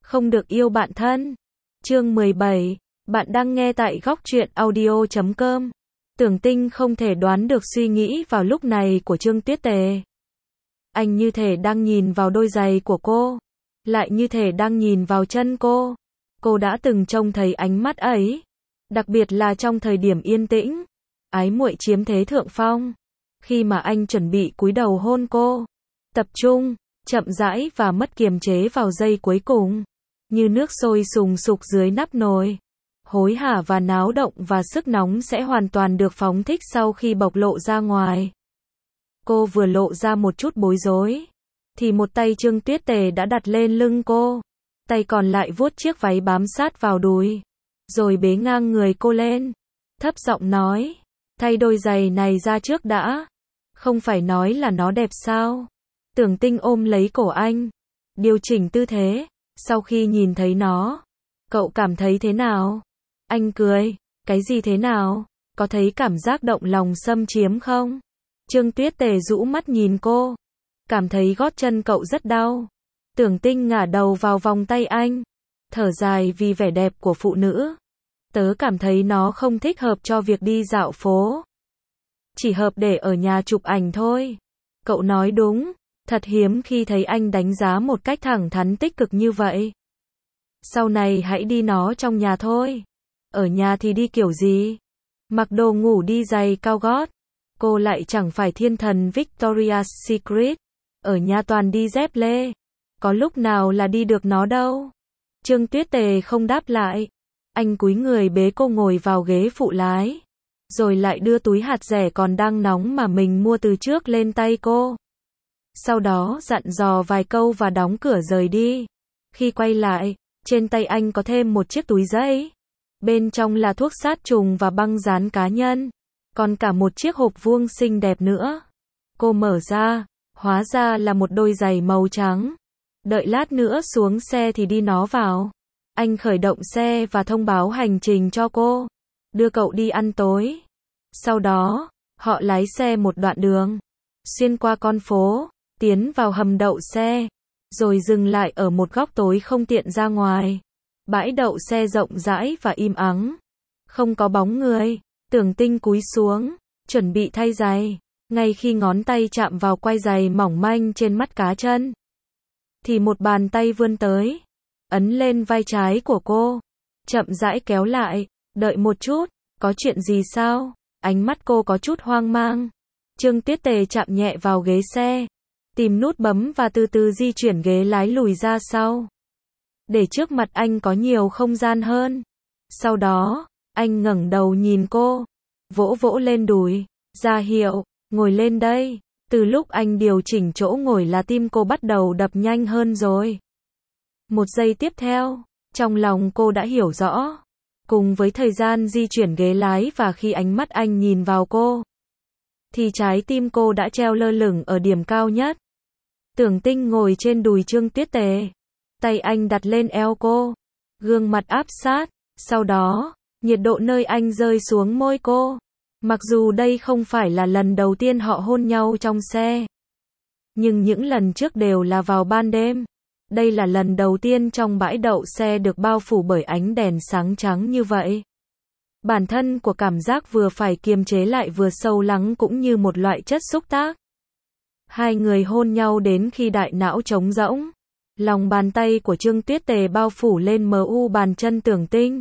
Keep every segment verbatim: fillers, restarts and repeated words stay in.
Không được yêu bạn thân. Chương mười bảy, bạn đang nghe tại góc truyện audio chấm com. Tưởng Tinh không thể đoán được suy nghĩ vào lúc này của Trương Tuyết Tề. Anh như thể đang nhìn vào đôi giày của cô, lại như thể đang nhìn vào chân cô. Cô đã từng trông thấy ánh mắt ấy, đặc biệt là trong thời điểm yên tĩnh, ái muội chiếm thế thượng phong. Khi mà anh chuẩn bị cúi đầu hôn cô, tập trung, chậm rãi và mất kiềm chế vào giây cuối cùng, như nước sôi sùng sục dưới nắp nồi. Hối hả và náo động và sức nóng sẽ hoàn toàn được phóng thích sau khi bộc lộ ra ngoài. Cô vừa lộ ra một chút bối rối, thì một tay Trương Tuyết Tề đã đặt lên lưng cô, tay còn lại vuốt chiếc váy bám sát vào đùi, rồi bế ngang người cô lên, thấp giọng nói, thay đôi giày này ra trước đã, không phải nói là nó đẹp sao? Tưởng Tinh ôm lấy cổ anh, điều chỉnh tư thế. Sau khi nhìn thấy nó, cậu cảm thấy thế nào? Anh cười, cái gì thế nào? Có thấy cảm giác động lòng xâm chiếm không? Trương Tuyết Tề rũ mắt nhìn cô, cảm thấy gót chân cậu rất đau. Tưởng Tinh ngả đầu vào vòng tay anh, thở dài vì vẻ đẹp của phụ nữ. Tớ cảm thấy nó không thích hợp cho việc đi dạo phố, chỉ hợp để ở nhà chụp ảnh thôi. Cậu nói đúng, thật hiếm khi thấy anh đánh giá một cách thẳng thắn tích cực như vậy. Sau này hãy đi nó trong nhà thôi. Ở nhà thì đi kiểu gì? Mặc đồ ngủ đi giày cao gót. Cô lại chẳng phải thiên thần Victoria's Secret. Ở nhà toàn đi dép lê. Có lúc nào là đi được nó đâu. Trương Tuyết Tề không đáp lại. Anh cúi người bế cô ngồi vào ghế phụ lái, rồi lại đưa túi hạt dẻ còn đang nóng mà mình mua từ trước lên tay cô. Sau đó dặn dò vài câu và đóng cửa rời đi. Khi quay lại, trên tay anh có thêm một chiếc túi giấy. Bên trong là thuốc sát trùng và băng dán cá nhân. Còn cả một chiếc hộp vuông xinh đẹp nữa. Cô mở ra, hóa ra là một đôi giày màu trắng. Đợi lát nữa xuống xe thì đi nó vào. Anh khởi động xe và thông báo hành trình cho cô. Đưa cậu đi ăn tối. Sau đó, họ lái xe một đoạn đường, xuyên qua con phố, tiến vào hầm đậu xe, rồi dừng lại ở một góc tối không tiện ra ngoài. Bãi đậu xe rộng rãi và im ắng, không có bóng người. Tưởng Tinh cúi xuống, chuẩn bị thay giày. Ngay khi ngón tay chạm vào quai giày mỏng manh trên mắt cá chân, thì một bàn tay vươn tới, ấn lên vai trái của cô, chậm rãi kéo lại. Đợi một chút, có chuyện gì sao? Ánh mắt cô có chút hoang mang. Trương Tuyết Tề chạm nhẹ vào ghế xe, tìm nút bấm và từ từ di chuyển ghế lái lùi ra sau, để trước mặt anh có nhiều không gian hơn. Sau đó, anh ngẩng đầu nhìn cô, vỗ vỗ lên đùi, ra hiệu, ngồi lên đây. Từ lúc anh điều chỉnh chỗ ngồi là tim cô bắt đầu đập nhanh hơn rồi. Một giây tiếp theo, trong lòng cô đã hiểu rõ. Cùng với thời gian di chuyển ghế lái và khi ánh mắt anh nhìn vào cô, thì trái tim cô đã treo lơ lửng ở điểm cao nhất. Tưởng Tinh ngồi trên đùi Trương Tuyết Tề, tay anh đặt lên eo cô, gương mặt áp sát. Sau đó, nhiệt độ nơi anh rơi xuống môi cô. Mặc dù đây không phải là lần đầu tiên họ hôn nhau trong xe, nhưng những lần trước đều là vào ban đêm. Đây là lần đầu tiên trong bãi đậu xe được bao phủ bởi ánh đèn sáng trắng như vậy. Bản thân của cảm giác vừa phải kiềm chế lại vừa sâu lắng cũng như một loại chất xúc tác. Hai người hôn nhau đến khi đại não trống rỗng. Lòng bàn tay của Trương Tuyết Tề bao phủ lên mờ u bàn chân Tưởng Tinh.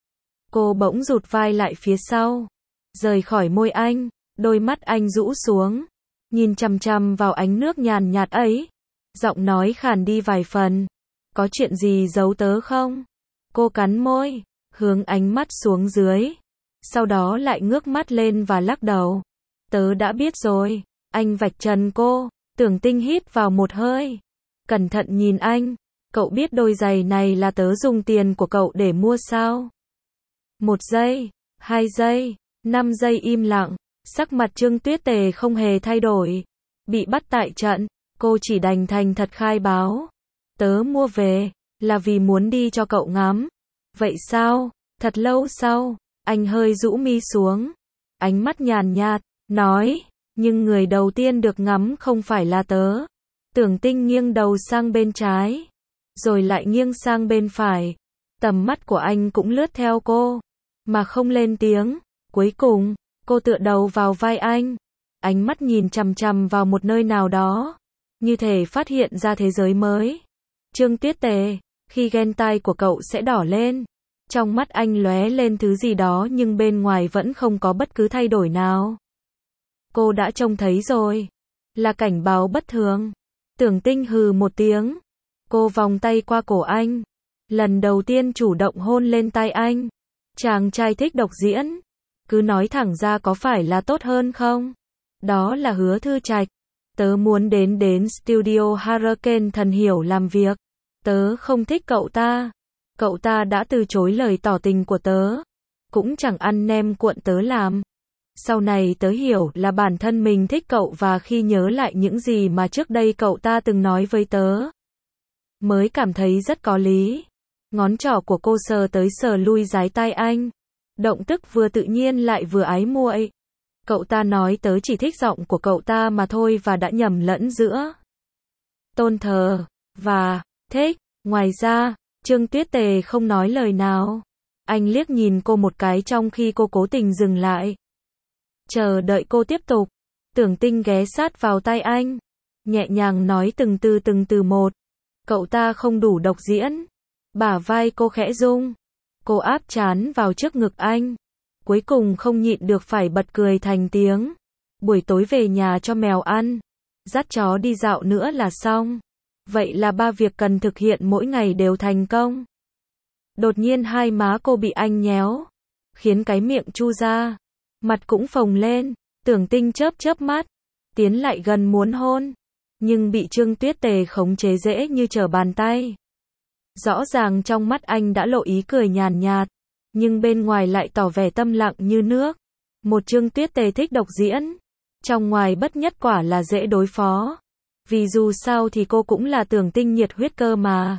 Cô bỗng rụt vai lại phía sau, rời khỏi môi anh, đôi mắt anh rũ xuống, nhìn chằm chằm vào ánh nước nhàn nhạt ấy. Giọng nói khàn đi vài phần. Có chuyện gì giấu tớ không? Cô cắn môi, hướng ánh mắt xuống dưới. Sau đó lại ngước mắt lên và lắc đầu. Tớ đã biết rồi. Anh vạch trần cô. Tưởng Tinh hít vào một hơi, cẩn thận nhìn anh. Cậu biết đôi giày này là tớ dùng tiền của cậu để mua sao? Một giây, hai giây, năm giây im lặng. Sắc mặt Trương Tuyết Tề không hề thay đổi. Bị bắt tại trận, cô chỉ đành thành thật khai báo. Tớ mua về, là vì muốn đi cho cậu ngắm. Vậy sao? Thật lâu sau, anh hơi rũ mi xuống, ánh mắt nhàn nhạt, nói, nhưng người đầu tiên được ngắm không phải là tớ. Tưởng Tinh nghiêng đầu sang bên trái, rồi lại nghiêng sang bên phải. Tầm mắt của anh cũng lướt theo cô, mà không lên tiếng. Cuối cùng, cô tựa đầu vào vai anh, ánh mắt nhìn chằm chằm vào một nơi nào đó, như thể phát hiện ra thế giới mới. Trương Tuyết Tề, khi ghen tai của cậu sẽ đỏ lên. Trong mắt anh lóe lên thứ gì đó nhưng bên ngoài vẫn không có bất cứ thay đổi nào. Cô đã trông thấy rồi. Là cảnh báo bất thường. Tưởng Tinh hừ một tiếng. Cô vòng tay qua cổ anh. Lần đầu tiên chủ động hôn lên tai anh. Chàng trai thích độc diễn. Cứ nói thẳng ra có phải là tốt hơn không? Đó là Hứa Thư Trạch. Tớ muốn đến đến studio Hurricane Thần Hiểu làm việc. Tớ không thích cậu ta. Cậu ta đã từ chối lời tỏ tình của tớ. Cũng chẳng ăn nem cuộn tớ làm. Sau này tớ hiểu là bản thân mình thích cậu và khi nhớ lại những gì mà trước đây cậu ta từng nói với tớ, mới cảm thấy rất có lý. Ngón trỏ của cô sờ tới sờ lui dái tai anh. Động tức vừa tự nhiên lại vừa ái muội. Cậu ta nói tớ chỉ thích giọng của cậu ta mà thôi và đã nhầm lẫn giữa tôn thờ và thích. Ngoài ra, Trương Tuyết Tề không nói lời nào. Anh liếc nhìn cô một cái trong khi cô cố tình dừng lại. Chờ đợi cô tiếp tục. Tưởng Tinh ghé sát vào tai anh, nhẹ nhàng nói từng từ từng từ một. Cậu ta không đủ độc diễn. Bả vai cô khẽ rung. Cô áp trán vào trước ngực anh. Cuối cùng không nhịn được phải bật cười thành tiếng. Buổi tối về nhà cho mèo ăn. Dắt chó đi dạo nữa là xong. Vậy là ba việc cần thực hiện mỗi ngày đều thành công. Đột nhiên hai má cô bị anh nhéo, khiến cái miệng chu ra, mặt cũng phồng lên. Tưởng Tinh chớp chớp mắt, tiến lại gần muốn hôn, nhưng bị Trương Tuyết Tề khống chế dễ như trở bàn tay. Rõ ràng trong mắt anh đã lộ ý cười nhàn nhạt, nhưng bên ngoài lại tỏ vẻ tâm lặng như nước. Một Trương Tuyết Tề thích độc diễn, trong ngoài bất nhất quả là dễ đối phó. Vì dù sao thì cô cũng là Tưởng Tinh nhiệt huyết cơ mà.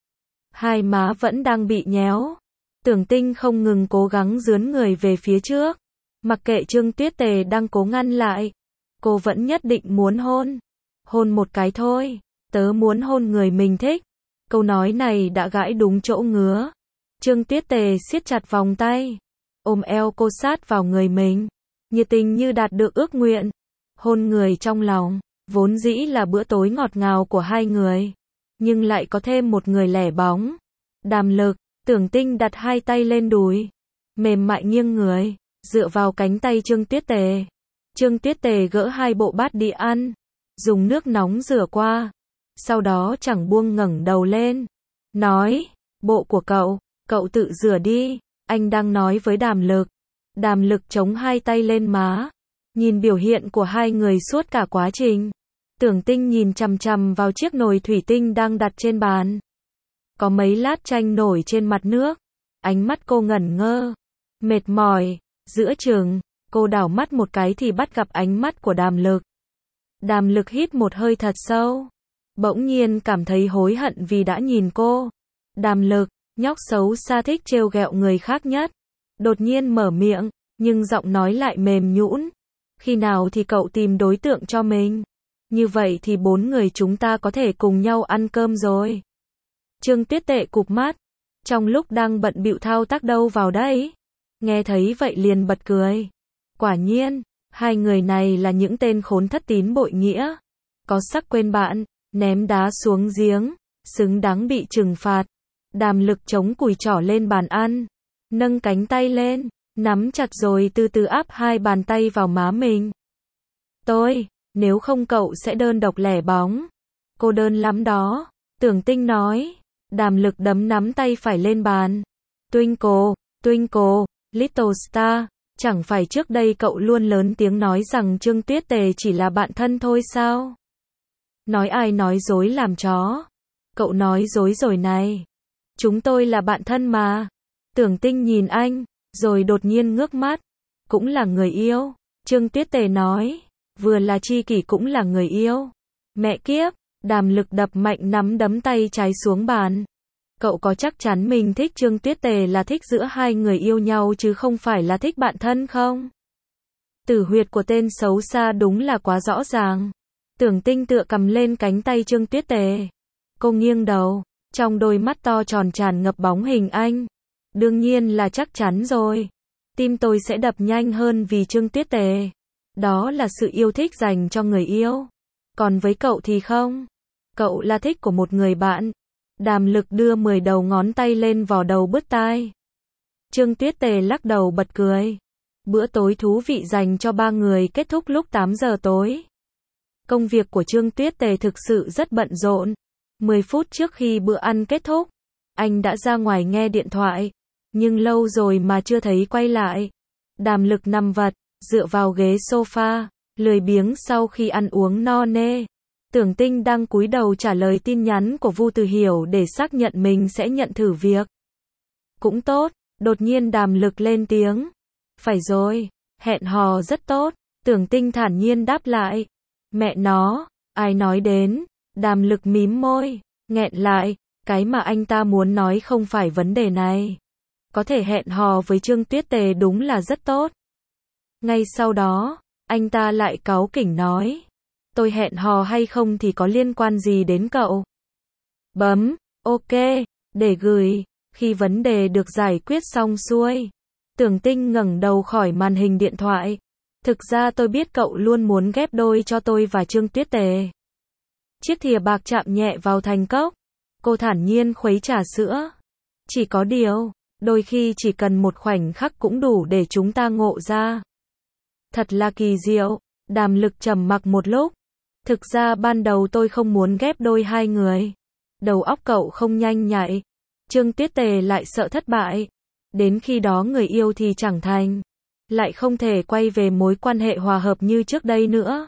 Hai má vẫn đang bị nhéo. Tưởng Tinh không ngừng cố gắng dướn người về phía trước. Mặc kệ Trương Tuyết Tề đang cố ngăn lại. Cô vẫn nhất định muốn hôn. Hôn một cái thôi. Tớ muốn hôn người mình thích. Câu nói này đã gãi đúng chỗ ngứa. Trương Tuyết Tề siết chặt vòng tay, ôm eo cô sát vào người mình. Nhiệt tình như đạt được ước nguyện. Hôn người trong lòng. Vốn dĩ là bữa tối ngọt ngào của hai người, nhưng lại có thêm một người lẻ bóng. Đàm Lực. Tưởng Tinh đặt hai tay lên đùi, mềm mại nghiêng người, dựa vào cánh tay Trương Tuyết Tề. Trương Tuyết Tề gỡ hai bộ bát đi ăn, dùng nước nóng rửa qua, sau đó chẳng buông ngẩng đầu lên, nói, bộ của cậu, cậu tự rửa đi, anh đang nói với Đàm Lực. Đàm Lực chống hai tay lên má, nhìn biểu hiện của hai người suốt cả quá trình. Tưởng Tinh nhìn chằm chằm vào chiếc nồi thủy tinh đang đặt trên bàn. Có mấy lát chanh nổi trên mặt nước. Ánh mắt cô ngẩn ngơ, mệt mỏi. Giữa chừng, cô đảo mắt một cái thì bắt gặp ánh mắt của Đàm Lực. Đàm Lực hít một hơi thật sâu, bỗng nhiên cảm thấy hối hận vì đã nhìn cô. Đàm Lực, nhóc xấu xa thích trêu ghẹo người khác nhất. Đột nhiên mở miệng, nhưng giọng nói lại mềm nhũn. Khi nào thì cậu tìm đối tượng cho mình? Như vậy thì bốn người chúng ta có thể cùng nhau ăn cơm rồi. Trương Tuyết Tề cụp mắt, trong lúc đang bận bịu thao tác đâu vào đấy. Nghe thấy vậy liền bật cười. Quả nhiên, hai người này là những tên khốn thất tín bội nghĩa. Có sắc quên bạn, ném đá xuống giếng, xứng đáng bị trừng phạt. Đàm Lực chống cùi trỏ lên bàn ăn, nâng cánh tay lên, nắm chặt rồi từ từ áp hai bàn tay vào má mình. Tôi, nếu không cậu sẽ đơn độc lẻ bóng. Cô đơn lắm đó, Tưởng Tinh nói. Đàm Lực đấm nắm tay phải lên bàn. Twinkle, Twinkle, Little Star, chẳng phải trước đây cậu luôn lớn tiếng nói rằng Trương Tuyết Tề chỉ là bạn thân thôi sao? Nói ai nói dối làm chó. Cậu nói dối rồi này. Chúng tôi là bạn thân mà. Tưởng Tinh nhìn anh, rồi đột nhiên ngước mắt. Cũng là người yêu. Trương Tuyết Tề nói. Vừa là tri kỷ cũng là người yêu. Mẹ kiếp. Đàm Lực đập mạnh nắm đấm tay trái xuống bàn. Cậu có chắc chắn mình thích Trương Tuyết Tề là thích giữa hai người yêu nhau chứ không phải là thích bạn thân không? Tử huyệt của tên xấu xa đúng là quá rõ ràng. Tưởng Tinh tựa cầm lên cánh tay Trương Tuyết Tề. Cô nghiêng đầu, Trong đôi mắt to tròn tràn ngập bóng hình anh. Đương nhiên là chắc chắn rồi. Tim tôi sẽ đập nhanh hơn vì Trương Tuyết Tề. Đó là sự yêu thích dành cho người yêu. Còn với cậu thì không. Cậu là thích của một người bạn. Đàm Lực đưa mười đầu ngón tay lên vò đầu bứt tai. Trương Tuyết Tề lắc đầu bật cười. Bữa tối thú vị dành cho ba người kết thúc lúc tám giờ tối. Công việc của Trương Tuyết Tề thực sự rất bận rộn. mười phút trước khi bữa ăn kết thúc, anh đã ra ngoài nghe điện thoại. Nhưng lâu rồi mà chưa thấy quay lại. Đàm Lực nằm vật, dựa vào ghế sofa, lười biếng sau khi ăn uống no nê. Tưởng Tinh đang cúi đầu trả lời tin nhắn của Vu Từ Hiểu để xác nhận mình sẽ nhận thử việc. Cũng tốt, đột nhiên Đàm Lực lên tiếng. Phải rồi, hẹn hò rất tốt, Tưởng Tinh thản nhiên đáp lại. Mẹ nó, ai nói đến, Đàm Lực mím môi, nghẹn lại, cái mà anh ta muốn nói không phải vấn đề này. Có thể hẹn hò với Trương Tuyết Tề đúng là rất tốt. Ngay sau đó, anh ta lại cáu kỉnh nói. Tôi hẹn hò hay không thì có liên quan gì đến cậu? Bấm, ok, để gửi. Khi vấn đề được giải quyết xong xuôi, Tưởng Tinh ngẩng đầu khỏi màn hình điện thoại. Thực ra tôi biết cậu luôn muốn ghép đôi cho tôi và Trương Tuyết Tề. Chiếc thìa bạc chạm nhẹ vào thành cốc. Cô thản nhiên khuấy trà sữa. Chỉ có điều, đôi khi chỉ cần một khoảnh khắc cũng đủ để chúng ta ngộ ra. Thật là kỳ diệu. Đàm Lực trầm mặc một lúc. Thực ra ban đầu tôi không muốn ghép đôi hai người. Đầu óc cậu không nhanh nhạy. Trương Tuyết Tề lại sợ thất bại. Đến khi đó người yêu thì chẳng thành. Lại không thể quay về mối quan hệ hòa hợp như trước đây nữa.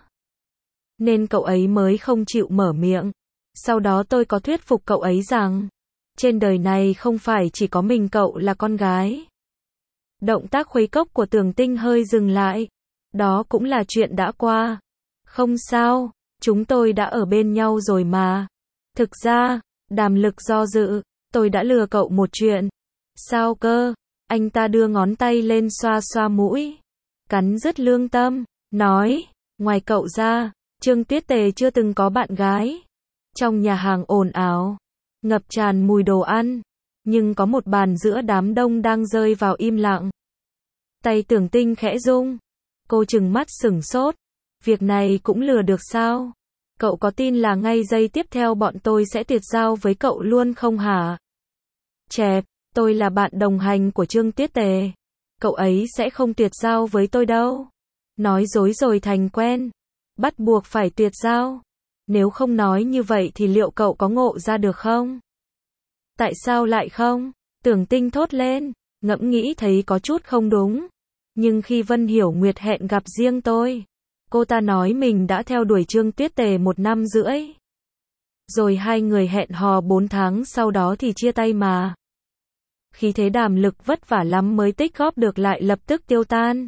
Nên cậu ấy mới không chịu mở miệng. Sau đó tôi có thuyết phục cậu ấy rằng, trên đời này không phải chỉ có mình cậu là con gái. Động tác khuấy cốc của Tưởng Tinh hơi dừng lại. Đó cũng là chuyện đã qua. Không sao, chúng tôi đã ở bên nhau rồi mà. Thực ra, Đàm Lực do dự, tôi đã lừa cậu một chuyện. Sao cơ? Anh ta đưa ngón tay lên xoa xoa mũi. Cắn rứt lương tâm, nói, ngoài cậu ra, Trương Tuyết Tề chưa từng có bạn gái. Trong nhà hàng ồn ào, ngập tràn mùi đồ ăn, nhưng có một bàn giữa đám đông đang rơi vào im lặng. Tay Tưởng Tinh khẽ rung. Cô trừng mắt sửng sốt. Việc này cũng lừa được sao? Cậu có tin là ngay giây tiếp theo bọn tôi sẽ tuyệt giao với cậu luôn không hả? Chẹp, tôi là bạn đồng hành của Trương Tuyết Tề. Cậu ấy sẽ không tuyệt giao với tôi đâu. Nói dối rồi thành quen. Bắt buộc phải tuyệt giao. Nếu không nói như vậy thì liệu cậu có ngộ ra được không? Tại sao lại không? Tưởng Tinh thốt lên, ngẫm nghĩ thấy có chút không đúng. Nhưng khi Vân Hiểu Nguyệt hẹn gặp riêng tôi, cô ta nói mình đã theo đuổi Trương Tuyết Tề một năm rưỡi. Rồi hai người hẹn hò bốn tháng sau đó thì chia tay mà. Khí thế Đàm Lực vất vả lắm mới tích góp được lại lập tức tiêu tan.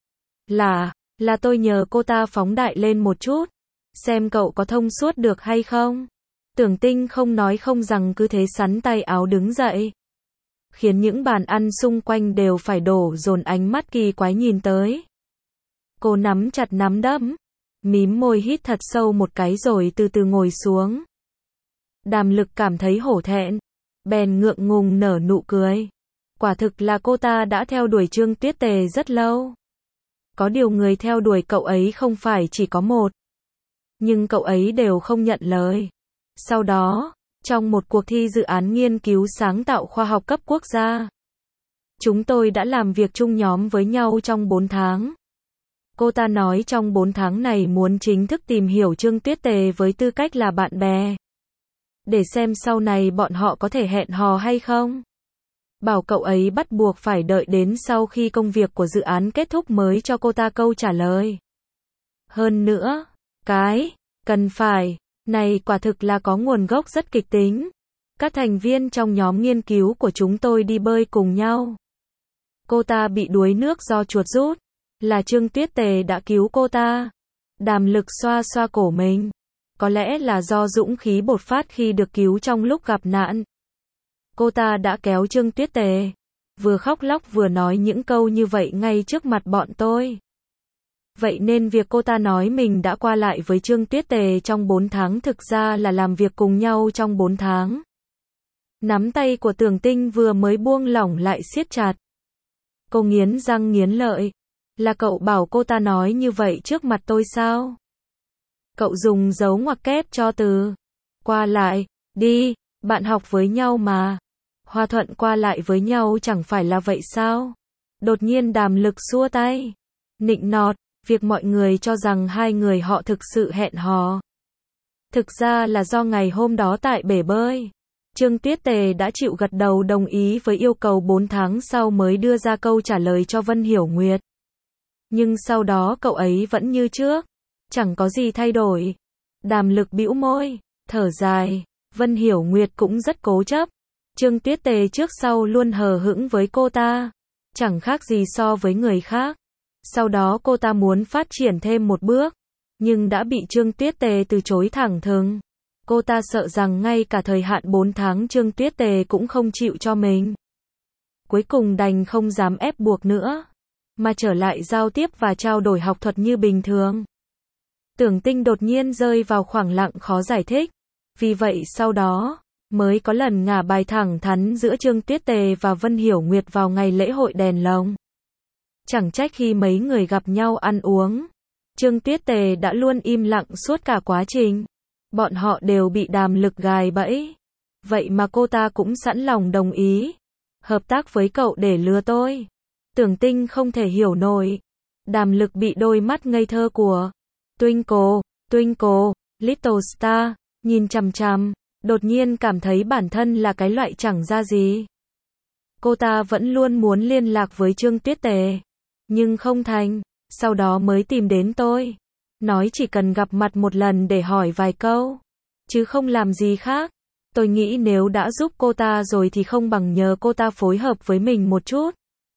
Là, là tôi nhờ cô ta phóng đại lên một chút. Xem cậu có thông suốt được hay không? Tưởng Tinh không nói không rằng cứ thế sắn tay áo đứng dậy. Khiến những bàn ăn xung quanh đều phải đổ dồn ánh mắt kỳ quái nhìn tới. Cô nắm chặt nắm đấm, mím môi hít thật sâu một cái rồi từ từ ngồi xuống. Đàm Lực cảm thấy hổ thẹn, bèn ngượng ngùng nở nụ cười. Quả thực là cô ta đã theo đuổi Trương Tuyết Tề rất lâu. Có điều người theo đuổi cậu ấy không phải chỉ có một. Nhưng cậu ấy đều không nhận lời. Sau đó, trong một cuộc thi dự án nghiên cứu sáng tạo khoa học cấp quốc gia, chúng tôi đã làm việc chung nhóm với nhau trong bốn tháng. Cô ta nói trong bốn tháng này muốn chính thức tìm hiểu Trương Tuyết Tề với tư cách là bạn bè. Để xem sau này bọn họ có thể hẹn hò hay không. Bảo cậu ấy bắt buộc phải đợi đến sau khi công việc của dự án kết thúc mới cho cô ta câu trả lời. Hơn nữa, cái, cần phải, này quả thực là có nguồn gốc rất kịch tính. Các thành viên trong nhóm nghiên cứu của chúng tôi đi bơi cùng nhau. Cô ta bị đuối nước do chuột rút. Là Trương Tuyết Tề đã cứu cô ta. Đàm Lực xoa xoa cổ mình. Có lẽ là do dũng khí bột phát khi được cứu trong lúc gặp nạn. Cô ta đã kéo Trương Tuyết Tề. Vừa khóc lóc vừa nói những câu như vậy ngay trước mặt bọn tôi. Vậy nên việc cô ta nói mình đã qua lại với Trương Tuyết Tề trong bốn tháng thực ra là làm việc cùng nhau trong bốn tháng. Nắm tay của Tưởng Tinh vừa mới buông lỏng lại siết chặt. Cô nghiến răng nghiến lợi. Là cậu bảo cô ta nói như vậy trước mặt tôi sao? Cậu dùng dấu ngoặc kép cho từ. Qua lại, đi, bạn học với nhau mà. Hòa thuận qua lại với nhau chẳng phải là vậy sao? Đột nhiên Đàm Lực xua tay. Nịnh nọt, việc mọi người cho rằng hai người họ thực sự hẹn hò. Thực ra là do ngày hôm đó tại bể bơi. Trương Tuyết Tề đã chịu gật đầu đồng ý với yêu cầu bốn tháng sau mới đưa ra câu trả lời cho Vân Hiểu Nguyệt. Nhưng sau đó cậu ấy vẫn như trước. Chẳng có gì thay đổi. Đàm Lực bĩu môi, thở dài. Vân Hiểu Nguyệt cũng rất cố chấp. Trương Tuyết Tề trước sau luôn hờ hững với cô ta. Chẳng khác gì so với người khác. Sau đó cô ta muốn phát triển thêm một bước. Nhưng đã bị Trương Tuyết Tề từ chối thẳng thừng. Cô ta sợ rằng ngay cả thời hạn bốn tháng Trương Tuyết Tề cũng không chịu cho mình. Cuối cùng đành không dám ép buộc nữa. Mà trở lại giao tiếp và trao đổi học thuật như bình thường. Tưởng Tinh đột nhiên rơi vào khoảng lặng khó giải thích. Vì vậy sau đó, mới có lần ngả bài thẳng thắn giữa Trương Tuyết Tề và Vân Hiểu Nguyệt vào ngày lễ hội đèn lồng. Chẳng trách khi mấy người gặp nhau ăn uống, Trương Tuyết Tề đã luôn im lặng suốt cả quá trình. Bọn họ đều bị Đàm Lực gài bẫy. Vậy mà cô ta cũng sẵn lòng đồng ý. Hợp tác với cậu để lừa tôi. Tưởng Tinh không thể hiểu nổi. Đàm Lực bị đôi mắt ngây thơ của Twinkle, Twinkle, Little Star, nhìn chằm chằm, đột nhiên cảm thấy bản thân là cái loại chẳng ra gì. Cô ta vẫn luôn muốn liên lạc với Trương Tuyết Tề. Nhưng không thành, sau đó mới tìm đến tôi. Nói chỉ cần gặp mặt một lần để hỏi vài câu. Chứ không làm gì khác. Tôi nghĩ nếu đã giúp cô ta rồi thì không bằng nhờ cô ta phối hợp với mình một chút.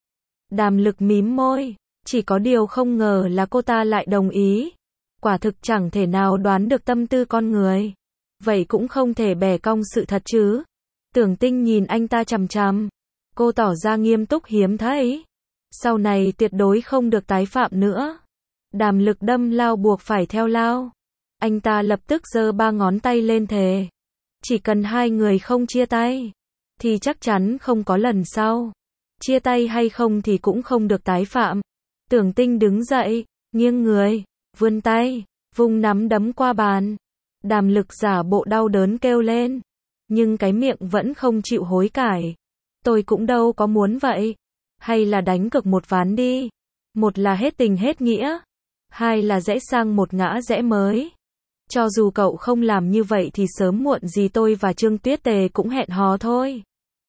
Đàm Lực mím môi. Chỉ có điều không ngờ là cô ta lại đồng ý. Quả thực chẳng thể nào đoán được tâm tư con người. Vậy cũng không thể bẻ cong sự thật chứ. Tưởng Tinh nhìn anh ta chằm chằm. Cô tỏ ra nghiêm túc hiếm thấy. Sau này tuyệt đối không được tái phạm nữa. Đàm Lực đâm lao buộc phải theo lao. Anh ta lập tức giơ ba ngón tay lên thề. Chỉ cần hai người không chia tay, thì chắc chắn không có lần sau. Chia tay hay không thì cũng không được tái phạm. Tưởng Tinh đứng dậy, nghiêng người, vươn tay, vung nắm đấm qua bàn. Đàm Lực giả bộ đau đớn kêu lên. Nhưng cái miệng vẫn không chịu hối cải. Tôi cũng đâu có muốn vậy. Hay là đánh cược một ván đi. Một là hết tình hết nghĩa. Hai là rẽ sang một ngã rẽ mới. Cho dù cậu không làm như vậy thì sớm muộn gì tôi và Trương Tuyết Tề cũng hẹn hò thôi.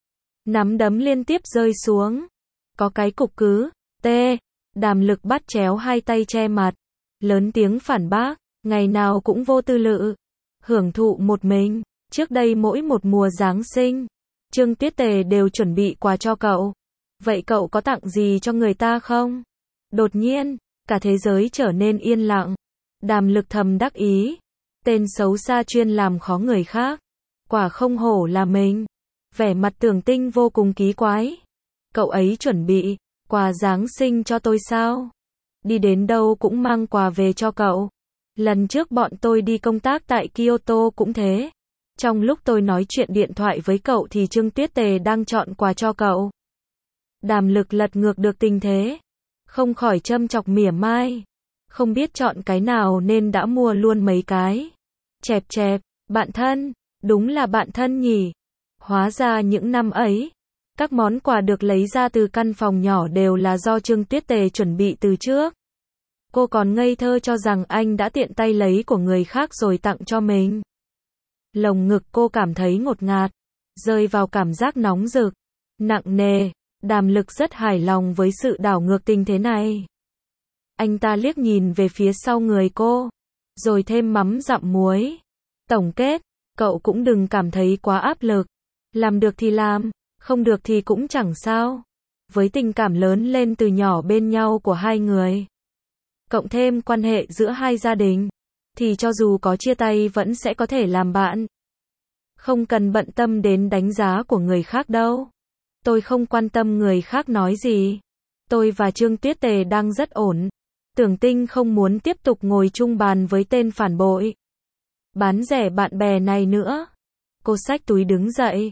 Nắm đấm liên tiếp rơi xuống. Có cái cục cứ. Tê. Đàm Lực bắt chéo hai tay che mặt. Lớn tiếng phản bác. Ngày nào cũng vô tư lự. Hưởng thụ một mình. Trước đây mỗi một mùa Giáng sinh, Trương Tuyết Tề đều chuẩn bị quà cho cậu. Vậy cậu có tặng gì cho người ta không? Đột nhiên, cả thế giới trở nên yên lặng. Đàm Lực thầm đắc ý. Tên xấu xa chuyên làm khó người khác. Quả không hổ là mình. Vẻ mặt Tưởng Tinh vô cùng kỳ quái. Cậu ấy chuẩn bị quà Giáng sinh cho tôi sao? Đi đến đâu cũng mang quà về cho cậu. Lần trước bọn tôi đi công tác tại Kyoto cũng thế. Trong lúc tôi nói chuyện điện thoại với cậu thì Trương Tuyết Tề đang chọn quà cho cậu. Đàm Lực lật ngược được tình thế. Không khỏi châm chọc mỉa mai. Không biết chọn cái nào nên đã mua luôn mấy cái. Chẹp chẹp, bạn thân, đúng là bạn thân nhỉ. Hóa ra những năm ấy, các món quà được lấy ra từ căn phòng nhỏ đều là do Trương Tuyết Tề chuẩn bị từ trước. Cô còn ngây thơ cho rằng anh đã tiện tay lấy của người khác rồi tặng cho mình. Lồng ngực cô cảm thấy ngột ngạt, rơi vào cảm giác nóng rực, nặng nề. Đàm Lực rất hài lòng với sự đảo ngược tình thế này. Anh ta liếc nhìn về phía sau người cô, rồi thêm mắm dặm muối. Tổng kết, cậu cũng đừng cảm thấy quá áp lực. Làm được thì làm, không được thì cũng chẳng sao. Với tình cảm lớn lên từ nhỏ bên nhau của hai người, cộng thêm quan hệ giữa hai gia đình, thì cho dù có chia tay vẫn sẽ có thể làm bạn. Không cần bận tâm đến đánh giá của người khác đâu. Tôi không quan tâm người khác nói gì. Tôi và Trương Tuyết Tề đang rất ổn. Tưởng Tinh không muốn tiếp tục ngồi chung bàn với tên phản bội bán rẻ bạn bè này nữa. Cô xách túi đứng dậy.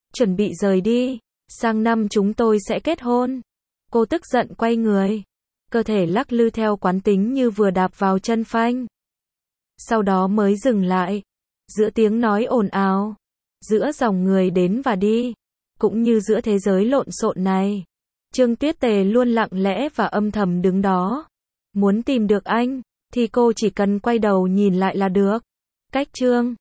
chuẩn bị rời đi, sang năm chúng tôi sẽ kết hôn. Cô tức giận quay người, cơ thể lắc lư theo quán tính như vừa đạp vào chân phanh. Sau đó mới dừng lại, giữa tiếng nói ồn ào, giữa dòng người đến và đi, cũng như giữa thế giới lộn xộn này. Trương Tuyết Tề luôn lặng lẽ và âm thầm đứng đó. Muốn tìm được anh, thì cô chỉ cần quay đầu nhìn lại là được. Cách Trương